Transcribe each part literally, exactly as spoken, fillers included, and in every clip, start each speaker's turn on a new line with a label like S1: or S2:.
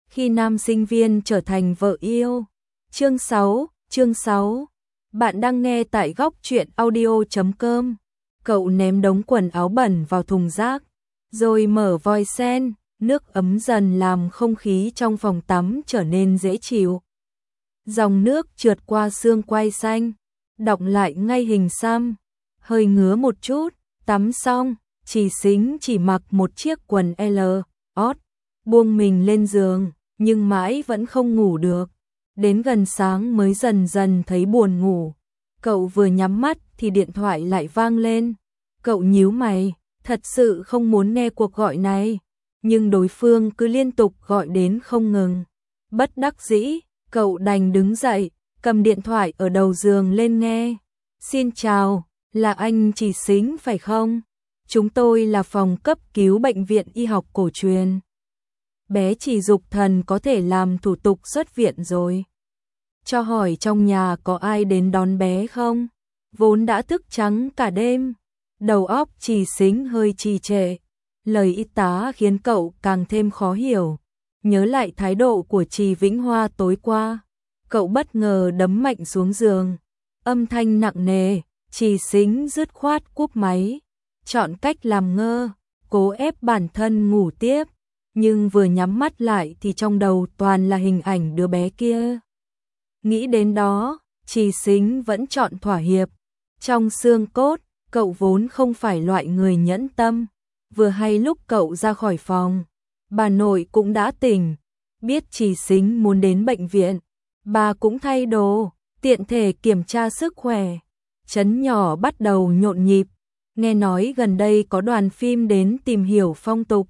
S1: khi nam sinh viên trở thành vợ yêu. Chương sáu, chương sáu. Bạn đang nghe tại góc truyện audio chấm com. Cậu ném đống quần áo bẩn vào thùng rác, rồi mở vòi sen, nước ấm dần làm không khí trong phòng tắm trở nên dễ chịu. Dòng nước trượt qua xương quai xanh, đọng lại ngay hình xăm, hơi ngứa một chút, tắm xong, Trì Xính chỉ mặc một chiếc quần L, ót, buông mình lên giường, nhưng mãi vẫn không ngủ được. Đến gần sáng mới dần dần thấy buồn ngủ. Cậu vừa nhắm mắt thì điện thoại lại vang lên. Cậu nhíu mày, thật sự không muốn nghe cuộc gọi này, nhưng đối phương cứ liên tục gọi đến không ngừng. Bất đắc dĩ, cậu đành đứng dậy, cầm điện thoại ở đầu giường lên nghe. Xin chào, là anh Trì Xính phải không? Chúng tôi là phòng cấp cứu bệnh viện y học cổ truyền. Bé Trì Dục Thần có thể làm thủ tục xuất viện rồi. Cho hỏi trong nhà có ai đến đón bé không? Vốn đã thức trắng cả đêm, đầu óc Trì Xính hơi trì trệ. Lời y tá khiến cậu càng thêm khó hiểu. Nhớ lại thái độ của Trì Vĩnh Hoa tối qua, cậu bất ngờ đấm mạnh xuống giường. Âm thanh nặng nề, Trì Xính dứt khoát cúp máy, chọn cách làm ngơ, cố ép bản thân ngủ tiếp. Nhưng vừa nhắm mắt lại thì trong đầu toàn là hình ảnh đứa bé kia. Nghĩ đến đó, Trì Xính vẫn chọn thỏa hiệp. Trong xương cốt, cậu vốn không phải loại người nhẫn tâm. Vừa hay lúc cậu ra khỏi phòng, bà nội cũng đã tỉnh. Biết Trì Xính muốn đến bệnh viện, bà cũng thay đồ, tiện thể kiểm tra sức khỏe. Trấn nhỏ bắt đầu nhộn nhịp. Nghe nói gần đây có đoàn phim đến tìm hiểu phong tục,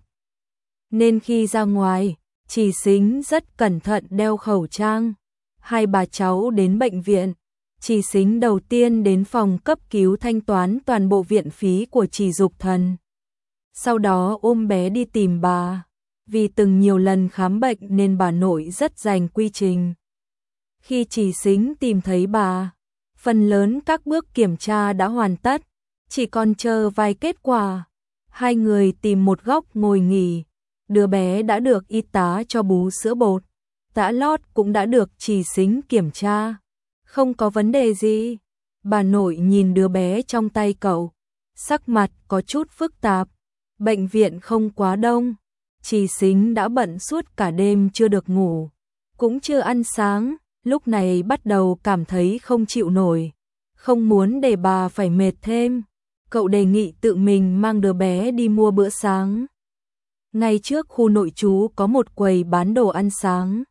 S1: nên khi ra ngoài, Trì Xính rất cẩn thận đeo khẩu trang. Hai bà cháu đến bệnh viện, Trì Xính đầu tiên đến phòng cấp cứu thanh toán toàn bộ viện phí của Trì Dục Thần. Sau đó ôm bé đi tìm bà, vì từng nhiều lần khám bệnh nên bà nội rất dành quy trình. Khi Trì Xính tìm thấy bà, phần lớn các bước kiểm tra đã hoàn tất, chỉ còn chờ vài kết quả. Hai người tìm một góc ngồi nghỉ. Đứa bé đã được y tá cho bú sữa bột, tã lót cũng đã được Trì Xính kiểm tra. Không có vấn đề gì. Bà nội nhìn đứa bé trong tay cậu, sắc mặt có chút phức tạp. Bệnh viện không quá đông, Trì Xính đã bận suốt cả đêm chưa được ngủ, cũng chưa ăn sáng, lúc này bắt đầu cảm thấy không chịu nổi, không muốn để bà phải mệt thêm. Cậu đề nghị tự mình mang đứa bé đi mua bữa sáng. Ngay trước khu nội trú có một quầy bán đồ ăn sáng.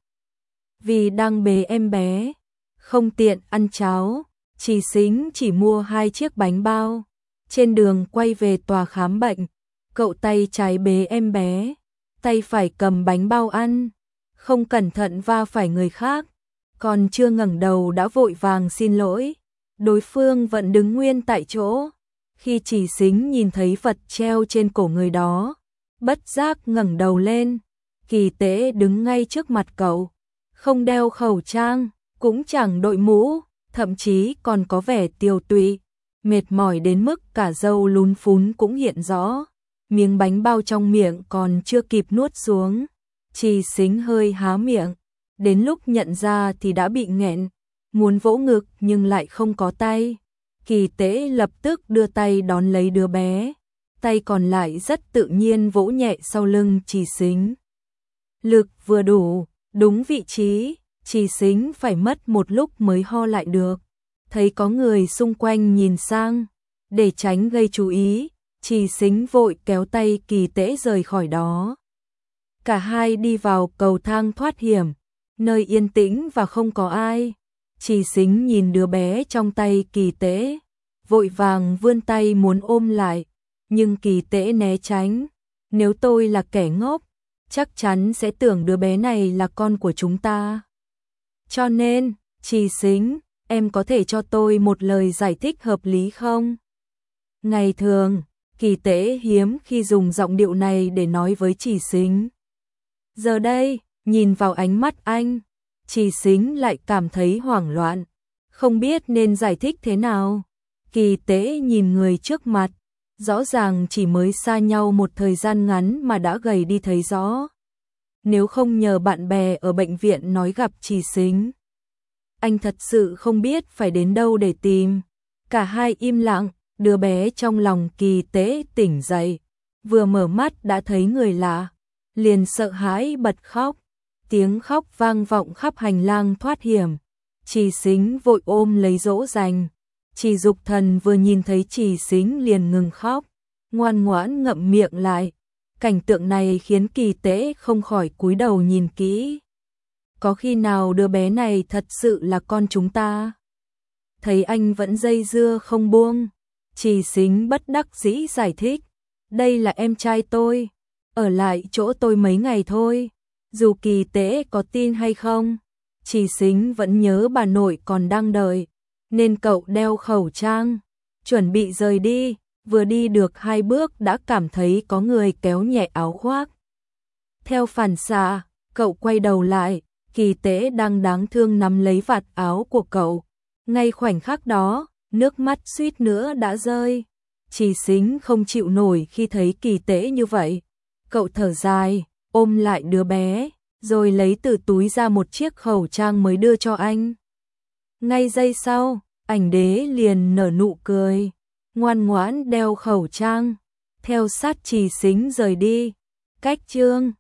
S1: Vì đang bế em bé, không tiện ăn cháo, Trì Xính chỉ mua hai chiếc bánh bao. Trên đường quay về tòa khám bệnh, cậu tay trái bế em bé, tay phải cầm bánh bao ăn, không cẩn thận va phải người khác, còn chưa ngẩng đầu đã vội vàng xin lỗi. Đối phương vẫn đứng nguyên tại chỗ. Khi Trì Xính nhìn thấy Phật treo trên cổ người đó, bất giác ngẩng đầu lên. Kỳ Tế đứng ngay trước mặt cậu, không đeo khẩu trang, cũng chẳng đội mũ, thậm chí còn có vẻ tiều tụy, mệt mỏi đến mức cả râu lún phún cũng hiện rõ. Miếng bánh bao trong miệng còn chưa kịp nuốt xuống, Trì Xính hơi há miệng, đến lúc nhận ra thì đã bị nghẹn, muốn vỗ ngực nhưng lại không có tay. Kỳ Tế lập tức đưa tay đón lấy đứa bé, tay còn lại rất tự nhiên vỗ nhẹ sau lưng Trì Xính. Lực vừa đủ, đúng vị trí, Trì Xính phải mất một lúc mới ho lại được. Thấy có người xung quanh nhìn sang, để tránh gây chú ý, Trì Xính vội kéo tay Kỳ Tế rời khỏi đó. Cả hai đi vào cầu thang thoát hiểm, nơi yên tĩnh và không có ai. Trì Xính nhìn đứa bé trong tay Kỳ Tế, vội vàng vươn tay muốn ôm lại, nhưng Kỳ Tế né tránh. Nếu tôi là kẻ ngốc, chắc chắn sẽ tưởng đứa bé này là con của chúng ta. Cho nên, Trì Xính, em có thể cho tôi một lời giải thích hợp lý không? Ngày thường, Kỳ Tế hiếm khi dùng giọng điệu này để nói với Trì Xính. Giờ đây, nhìn vào ánh mắt anh, Trì Xính lại cảm thấy hoảng loạn, không biết nên giải thích thế nào. Kỳ Tế nhìn người trước mặt, rõ ràng chỉ mới xa nhau một thời gian ngắn mà đã gầy đi thấy rõ. nếu không nhờ bạn bè ở bệnh viện nói gặp Trì Xính. Anh thật sự không biết phải đến đâu để tìm. Cả hai im lặng, đứa bé trong lòng Kỳ Tế tỉnh dậy, vừa mở mắt đã thấy người lạ, liền sợ hãi bật khóc. Tiếng khóc vang vọng khắp hành lang thoát hiểm. Trì Xính vội ôm lấy dỗ dành. Trì Dục Thần vừa nhìn thấy Trì Xính liền ngừng khóc, ngoan ngoãn ngậm miệng lại. Cảnh tượng này khiến Kỳ Tế không khỏi cúi đầu nhìn kỹ. Có khi nào đứa bé này thật sự là con chúng ta? Thấy anh vẫn dây dưa không buông, Trì Xính bất đắc dĩ giải thích. Đây là em trai tôi, ở lại chỗ tôi mấy ngày thôi. Dù Kỳ Tế có tin hay không, Trì Xính vẫn nhớ bà nội còn đang đợi, nên cậu đeo khẩu trang, chuẩn bị rời đi. Vừa đi được hai bước đã cảm thấy có người kéo nhẹ áo khoác. Theo phản xạ, cậu quay đầu lại, Kỳ Tế đang đáng thương nắm lấy vạt áo của cậu. Ngay khoảnh khắc đó, nước mắt suýt nữa đã rơi. Trì Xính không chịu nổi khi thấy Kỳ Tế như vậy. Cậu thở dài, ôm lại đứa bé, rồi lấy từ túi ra một chiếc khẩu trang mới đưa cho anh. Ngay giây sau, Ảnh Đế liền nở nụ cười, ngoan ngoãn đeo khẩu trang, theo sát Trì Xính rời đi. Cách chương